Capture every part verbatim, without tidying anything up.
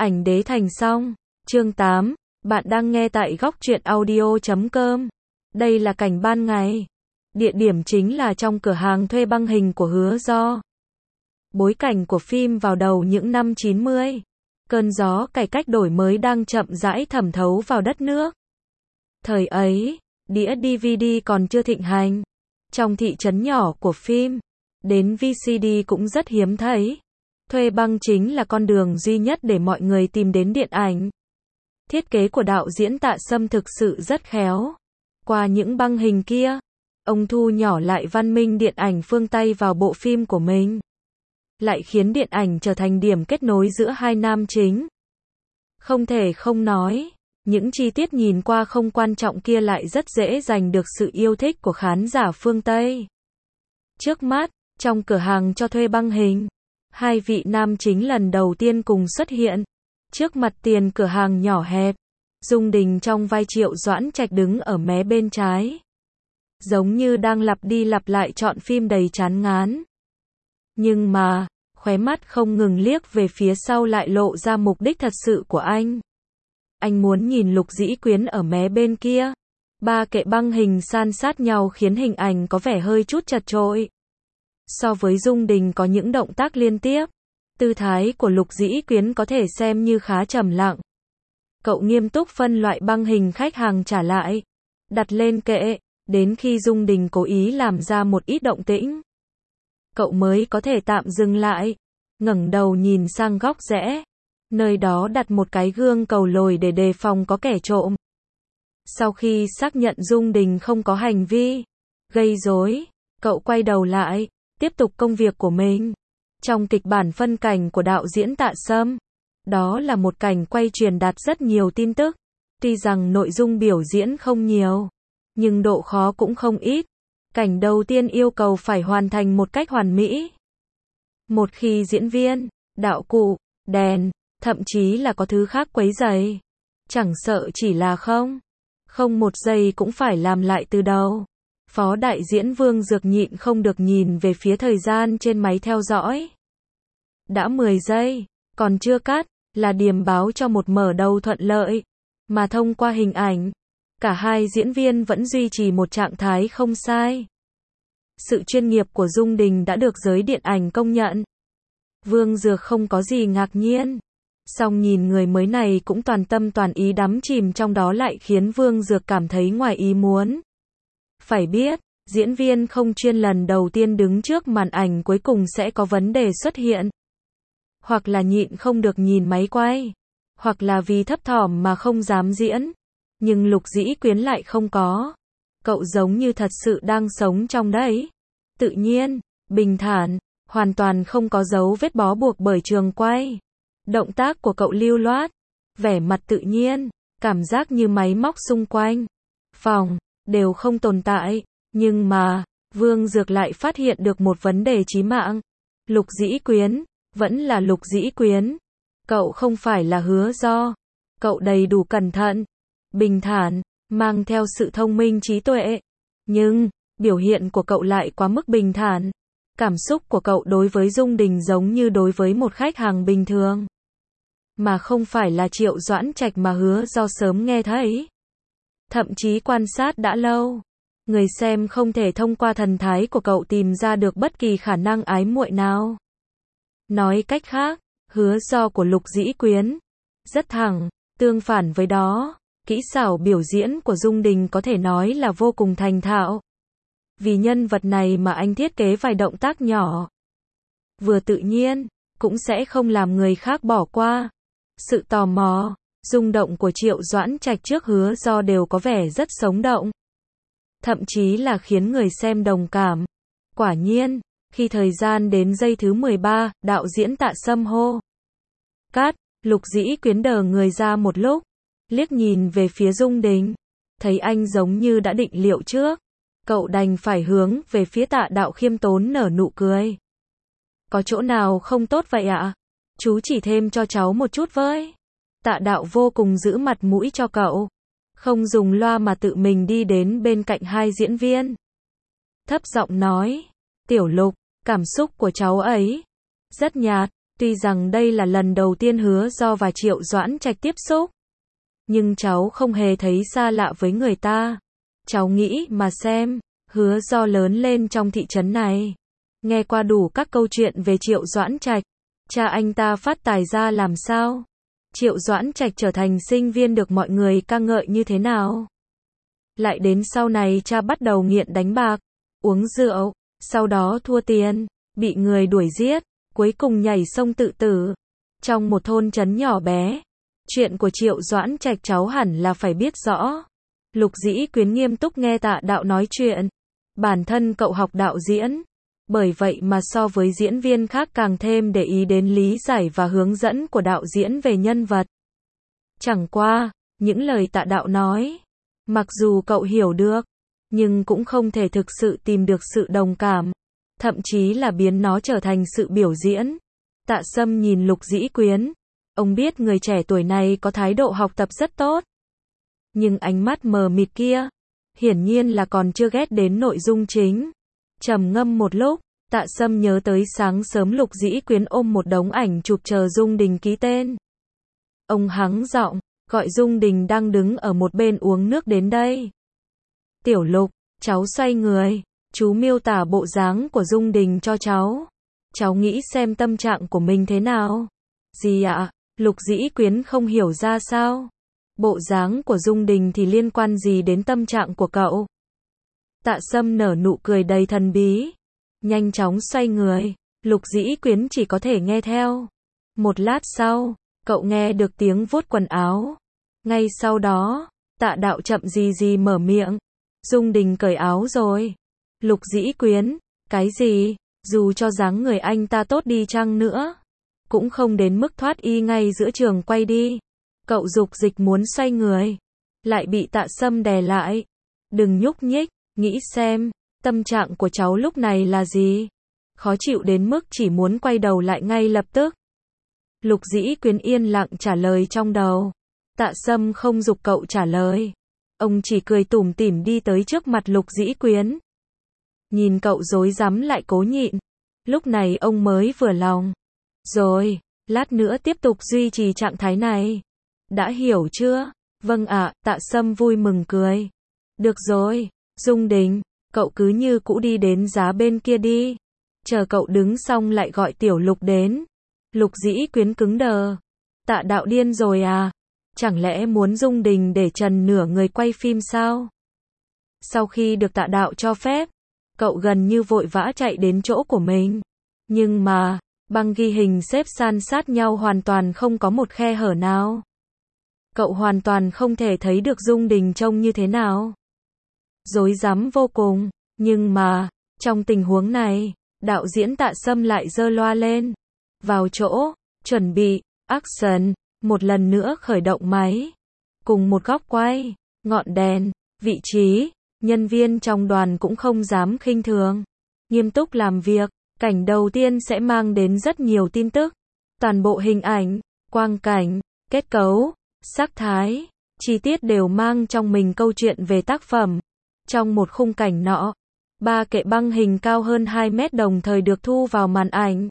Ảnh đế thành xong. Chương tám. Bạn đang nghe tại góc truyện audio chấm com. Đây là cảnh ban ngày. Địa điểm chính là trong cửa hàng thuê băng hình của Hứa Do. Bối cảnh của phim vào đầu những năm chín mươi. Cơn gió cải cách đổi mới đang chậm rãi thẩm thấu vào đất nước. Thời ấy, đĩa đê vê đê còn chưa thịnh hành. Trong thị trấn nhỏ của phim, đến vê xê đê cũng rất hiếm thấy. Thuê băng chính là con đường duy nhất để mọi người tìm đến điện ảnh. Thiết kế của đạo diễn Tạ Sâm thực sự rất khéo. Qua những băng hình kia, ông thu nhỏ lại văn minh điện ảnh phương Tây vào bộ phim của mình. Lại khiến điện ảnh trở thành điểm kết nối giữa hai nam chính. Không thể không nói, những chi tiết nhìn qua không quan trọng kia lại rất dễ giành được sự yêu thích của khán giả phương Tây. Trước mắt, trong cửa hàng cho thuê băng hình, hai vị nam chính lần đầu tiên cùng xuất hiện. Trước mặt tiền cửa hàng nhỏ hẹp, Dung Đình trong vai Triệu Doãn Trạch đứng ở mé bên trái. Giống như đang lặp đi lặp lại chọn phim đầy chán ngán. Nhưng mà, khóe mắt không ngừng liếc về phía sau lại lộ ra mục đích thật sự của anh. Anh muốn nhìn Lục Dĩ Quyến ở mé bên kia. Ba kệ băng hình san sát nhau khiến hình ảnh có vẻ hơi chút chật chội. So với Dung Đình có những động tác liên tiếp, tư thái của Lục Dĩ Quyến có thể xem như khá trầm lặng. Cậu nghiêm túc phân loại băng hình khách hàng trả lại, đặt lên kệ, đến khi Dung Đình cố ý làm ra một ít động tĩnh, cậu mới có thể tạm dừng lại, ngẩng đầu nhìn sang góc rẽ. Nơi đó đặt một cái gương cầu lồi để đề phòng có kẻ trộm. Sau khi xác nhận Dung Đình không có hành vi gây rối, cậu quay đầu lại, tiếp tục công việc của mình. Trong kịch bản phân cảnh của đạo diễn Tạ Sâm, đó là một cảnh quay truyền đạt rất nhiều tin tức. Tuy rằng nội dung biểu diễn không nhiều, nhưng độ khó cũng không ít. Cảnh đầu tiên yêu cầu phải hoàn thành một cách hoàn mỹ. Một khi diễn viên, đạo cụ, đèn, thậm chí là có thứ khác quấy rầy, chẳng sợ chỉ là không, không một giây cũng phải làm lại từ đầu. Phó đại diễn Vương Dược nhịn không được nhìn về phía thời gian trên máy theo dõi. Đã mười giây, còn chưa cắt, là điềm báo cho một mở đầu thuận lợi. Mà thông qua hình ảnh, cả hai diễn viên vẫn duy trì một trạng thái không sai. Sự chuyên nghiệp của Dung Đình đã được giới điện ảnh công nhận. Vương Dược không có gì ngạc nhiên. Song nhìn người mới này cũng toàn tâm toàn ý đắm chìm trong đó lại khiến Vương Dược cảm thấy ngoài ý muốn. Phải biết, diễn viên không chuyên lần đầu tiên đứng trước màn ảnh cuối cùng sẽ có vấn đề xuất hiện. Hoặc là nhịn không được nhìn máy quay, hoặc là vì thấp thỏm mà không dám diễn. Nhưng Lục Dĩ Quyến lại không có. Cậu giống như thật sự đang sống trong đấy. Tự nhiên, bình thản, hoàn toàn không có dấu vết bó buộc bởi trường quay. Động tác của cậu lưu loát, vẻ mặt tự nhiên, cảm giác như máy móc xung quanh phòng đều không tồn tại. Nhưng mà, Vương Dược lại phát hiện được một vấn đề chí mạng. Lục Dĩ Quyến vẫn là Lục Dĩ Quyến. Cậu không phải là Hứa Do. Cậu đầy đủ cẩn thận, bình thản, mang theo sự thông minh trí tuệ. Nhưng, biểu hiện của cậu lại quá mức bình thản. Cảm xúc của cậu đối với Dung Đình giống như đối với một khách hàng bình thường. Mà không phải là Triệu Doãn Trạch mà Hứa Do sớm nghe thấy. Thậm chí quan sát đã lâu. Người xem không thể thông qua thần thái của cậu tìm ra được bất kỳ khả năng ái muội nào. Nói cách khác, Hứa Do của Lục Dĩ Quyến rất thẳng, tương phản với đó, kỹ xảo biểu diễn của Dung Đình có thể nói là vô cùng thành thạo. Vì nhân vật này mà anh thiết kế vài động tác nhỏ, vừa tự nhiên, cũng sẽ không làm người khác bỏ qua. Sự tò mò, rung động của Triệu Doãn Trạch trước Hứa Do đều có vẻ rất sống động. Thậm chí là khiến người xem đồng cảm. Quả nhiên, khi thời gian đến giây thứ mười ba, đạo diễn Tạ Sâm hô cắt, Lục Dĩ Quyến đờ người ra một lúc, liếc nhìn về phía Dung Đình, thấy anh giống như đã định liệu trước. Cậu đành phải hướng về phía Tạ đạo khiêm tốn nở nụ cười. Có chỗ nào không tốt vậy ạ? À? Chú chỉ thêm cho cháu một chút với. Tạ đạo vô cùng giữ mặt mũi cho cậu. Không dùng loa mà tự mình đi đến bên cạnh hai diễn viên. Thấp giọng nói, Tiểu Lục, cảm xúc của cháu ấy rất nhạt, Tuy rằng đây là lần đầu tiên Hứa Do và Triệu Doãn Trạch tiếp xúc, nhưng cháu không hề thấy xa lạ với người ta. Cháu nghĩ mà xem, Hứa Do lớn lên trong thị trấn này, nghe qua đủ các câu chuyện về Triệu Doãn Trạch. Cha anh ta phát tài ra làm sao? Triệu Doãn Trạch trở thành sinh viên được mọi người ca ngợi như thế nào? Lại đến sau này cha bắt đầu nghiện đánh bạc, uống rượu, sau đó thua tiền, bị người đuổi giết, cuối cùng nhảy sông tự tử. Trong một thôn trấn nhỏ bé, chuyện của Triệu Doãn Trạch cháu hẳn là phải biết rõ. Lục Dĩ Quyến nghiêm túc nghe Tạ Đạo nói chuyện. Bản thân cậu học đạo diễn, bởi vậy mà so với diễn viên khác càng thêm để ý đến lý giải và hướng dẫn của đạo diễn về nhân vật. Chẳng qua, những lời Tạ Đạo nói, mặc dù cậu hiểu được, nhưng cũng không thể thực sự tìm được sự đồng cảm, thậm chí là biến nó trở thành sự biểu diễn. Tạ Sâm nhìn Lục Dĩ Quyến, ông biết người trẻ tuổi này có thái độ học tập rất tốt, nhưng ánh mắt mờ mịt kia, hiển nhiên là còn chưa ghét đến nội dung chính. Trầm ngâm một lúc, Tạ Sâm nhớ tới sáng sớm Lục Dĩ Quyến ôm một đống ảnh chụp chờ Dung Đình ký tên. Ông hắng giọng, gọi Dung Đình đang đứng ở một bên uống nước đến đây. Tiểu Lục, cháu xoay người, chú miêu tả bộ dáng của Dung Đình cho cháu. Cháu nghĩ xem tâm trạng của mình thế nào. Gì ạ? Lục Dĩ Quyến không hiểu ra sao. Bộ dáng của Dung Đình thì liên quan gì đến tâm trạng của cậu? Tạ Sâm nở nụ cười đầy thần bí, nhanh chóng xoay người. Lục Dĩ Quyến chỉ có thể nghe theo. Một lát sau, cậu nghe được tiếng vuốt quần áo. Ngay sau đó, Tạ Đạo chậm gì gì mở miệng. Dung Đình cởi áo rồi. Lục Dĩ Quyến, cái gì? Dù cho dáng người anh ta tốt đi chăng nữa, cũng không đến mức thoát y ngay giữa trường quay đi. Cậu dục dịch muốn xoay người, lại bị Tạ Sâm đè lại. Đừng nhúc nhích, nghĩ xem, tâm trạng của cháu lúc này là gì? Khó chịu đến mức chỉ muốn quay đầu lại ngay lập tức. Lục Dĩ Quyến yên lặng trả lời trong đầu. Tạ Sâm không giục cậu trả lời. Ông chỉ cười tủm tỉm đi tới trước mặt Lục Dĩ Quyến. Nhìn cậu rối rắm lại cố nhịn. Lúc này ông mới vừa lòng. Rồi, lát nữa tiếp tục duy trì trạng thái này. Đã hiểu chưa? Vâng ạ, Tạ Sâm vui mừng cười. Được rồi, Dung Đình, cậu cứ như cũ đi đến giá bên kia đi. Chờ cậu đứng xong lại gọi Tiểu Lục đến. Lục Dĩ Quyến cứng đờ. Tạ Đạo điên rồi à? Chẳng lẽ muốn Dung Đình để trần nửa người quay phim sao? Sau khi được Tạ Đạo cho phép, cậu gần như vội vã chạy đến chỗ của mình. Nhưng mà, băng ghi hình xếp san sát nhau hoàn toàn không có một khe hở nào. Cậu hoàn toàn không thể thấy được Dung Đình trông như thế nào. Rối rắm vô cùng, nhưng mà, trong tình huống này, đạo diễn Tạ Sâm lại giơ loa lên. Vào chỗ, chuẩn bị, action, một lần nữa khởi động máy. Cùng một góc quay, ngọn đèn, vị trí, nhân viên trong đoàn cũng không dám khinh thường. Nghiêm túc làm việc, cảnh đầu tiên sẽ mang đến rất nhiều tin tức. Toàn bộ hình ảnh, quang cảnh, kết cấu, sắc thái, chi tiết đều mang trong mình câu chuyện về tác phẩm. Trong một khung cảnh nọ, ba kệ băng hình cao hơn hai mét đồng thời được thu vào màn ảnh.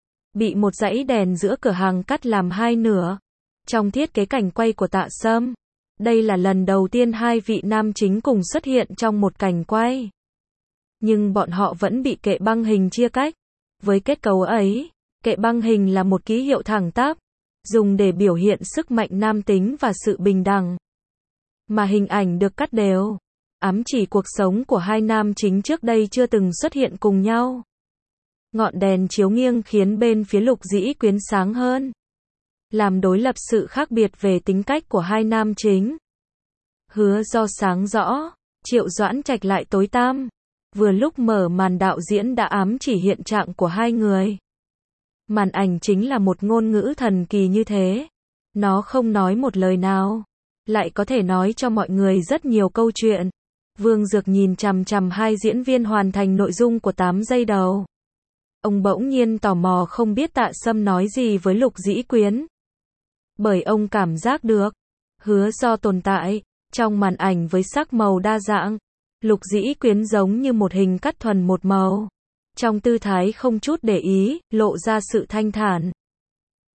Bị một dãy đèn giữa cửa hàng cắt làm hai nửa. Trong thiết kế cảnh quay của Tạ Sâm, đây là lần đầu tiên hai vị nam chính cùng xuất hiện trong một cảnh quay. Nhưng bọn họ vẫn bị kệ băng hình chia cách. Với kết cấu ấy, kệ băng hình là một ký hiệu thẳng tắp, dùng để biểu hiện sức mạnh nam tính và sự bình đẳng. Mà hình ảnh được cắt đều, ám chỉ cuộc sống của hai nam chính trước đây chưa từng xuất hiện cùng nhau. Ngọn đèn chiếu nghiêng khiến bên phía Lục Dĩ Quyến sáng hơn, làm đối lập sự khác biệt về tính cách của hai nam chính. Hứa Do sáng rõ, Triệu Doãn Trạch lại tối tăm. Vừa lúc mở màn đạo diễn đã ám chỉ hiện trạng của hai người. Màn ảnh chính là một ngôn ngữ thần kỳ như thế. Nó không nói một lời nào, lại có thể nói cho mọi người rất nhiều câu chuyện. Vương Dược nhìn chằm chằm hai diễn viên hoàn thành nội dung của tám giây đầu. Ông bỗng nhiên tò mò không biết Tạ Sâm nói gì với Lục Dĩ Quyến. Bởi ông cảm giác được, Hứa Do tồn tại trong màn ảnh với sắc màu đa dạng. Lục Dĩ Quyến giống như một hình cắt thuần một màu. Trong tư thái không chút để ý, lộ ra sự thanh thản.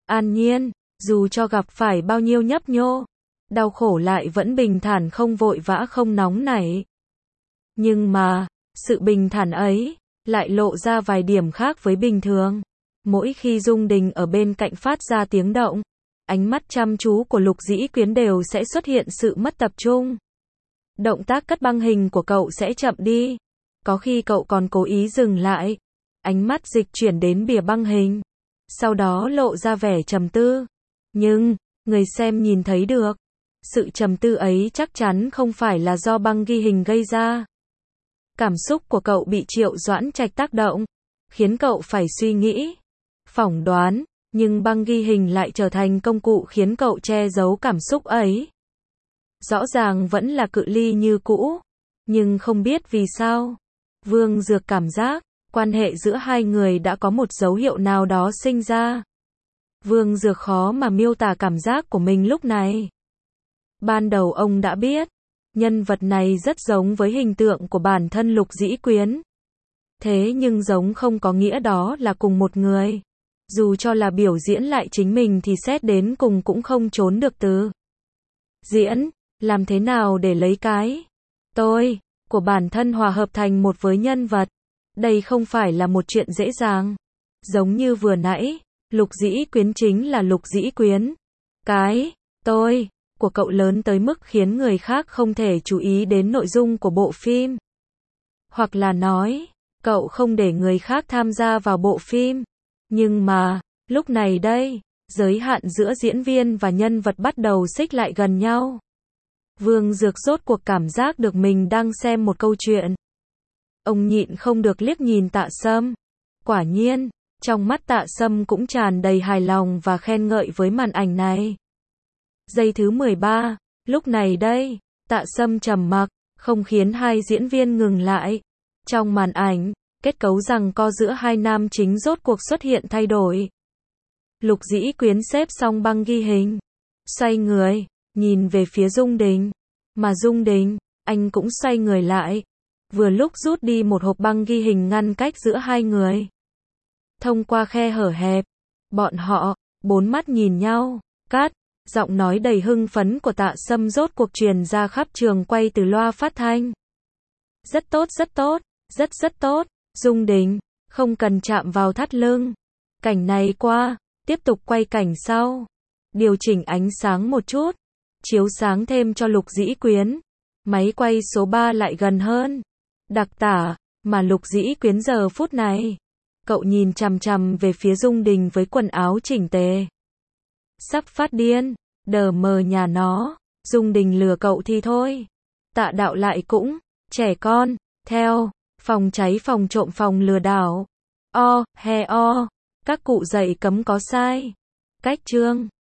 An nhiên, dù cho gặp phải bao nhiêu nhấp nhô, đau khổ lại vẫn bình thản không vội vã không nóng nảy. Nhưng mà, sự bình thản ấy, lại lộ ra vài điểm khác với bình thường. Mỗi khi Dung Đình ở bên cạnh phát ra tiếng động, ánh mắt chăm chú của Lục Dĩ Quyến đều sẽ xuất hiện sự mất tập trung. Động tác cất băng hình của cậu sẽ chậm đi. Có khi cậu còn cố ý dừng lại. Ánh mắt dịch chuyển đến bìa băng hình. Sau đó lộ ra vẻ trầm tư. Nhưng, người xem nhìn thấy được. Sự trầm tư ấy chắc chắn không phải là do băng ghi hình gây ra. Cảm xúc của cậu bị Triệu Doãn Trạch tác động, khiến cậu phải suy nghĩ, phỏng đoán, nhưng băng ghi hình lại trở thành công cụ khiến cậu che giấu cảm xúc ấy. Rõ ràng vẫn là cự ly như cũ, nhưng không biết vì sao, Vương Dược cảm giác, quan hệ giữa hai người đã có một dấu hiệu nào đó sinh ra. Vương Dược khó mà miêu tả cảm giác của mình lúc này. Ban đầu ông đã biết, nhân vật này rất giống với hình tượng của bản thân Lục Dĩ Quyến. Thế nhưng giống không có nghĩa đó là cùng một người. Dù cho là biểu diễn lại chính mình thì xét đến cùng cũng không trốn được từ diễn. Làm thế nào để lấy cái tôi của bản thân hòa hợp thành một với nhân vật? Đây không phải là một chuyện dễ dàng. Giống như vừa nãy, Lục Dĩ Quyến chính là Lục Dĩ Quyến. Cái tôi của cậu lớn tới mức khiến người khác không thể chú ý đến nội dung của bộ phim. Hoặc là nói, cậu không để người khác tham gia vào bộ phim. Nhưng mà, lúc này đây, giới hạn giữa diễn viên và nhân vật bắt đầu xích lại gần nhau. Vương Dược rốt cuộc cảm giác được mình đang xem một câu chuyện. Ông nhịn không được liếc nhìn Tạ Sâm. Quả nhiên, trong mắt Tạ Sâm cũng tràn đầy hài lòng và khen ngợi với màn ảnh này. Giây thứ mười ba, lúc này đây, Tạ Sâm trầm mặc, không khiến hai diễn viên ngừng lại. Trong màn ảnh, kết cấu giằng co giữa hai nam chính rốt cuộc xuất hiện thay đổi. Lục Dĩ Quyến xếp xong băng ghi hình, xoay người, nhìn về phía Dung Đình. Mà Dung Đình, anh cũng xoay người lại. Vừa lúc rút đi một hộp băng ghi hình ngăn cách giữa hai người. Thông qua khe hở hẹp, bọn họ, bốn mắt nhìn nhau, cắt. Giọng nói đầy hưng phấn của Tạ Sâm rốt cuộc truyền ra khắp trường quay từ loa phát thanh. Rất tốt, rất tốt, rất rất tốt, Dung Đình, không cần chạm vào thắt lưng. Cảnh này qua, tiếp tục quay cảnh sau. Điều chỉnh ánh sáng một chút, chiếu sáng thêm cho Lục Dĩ Quyến. Máy quay số ba lại gần hơn. Đặc tả, mà Lục Dĩ Quyến giờ phút này. Cậu nhìn chằm chằm về phía Dung Đình với quần áo chỉnh tề. Sắp phát điên, đờ mờ nhà nó, Dung Đình lừa cậu thì thôi. Tạ Đạo lại cũng, trẻ con, theo, phòng cháy phòng trộm phòng lừa đảo. O, he o, các cụ dạy cấm có sai. Cách chương.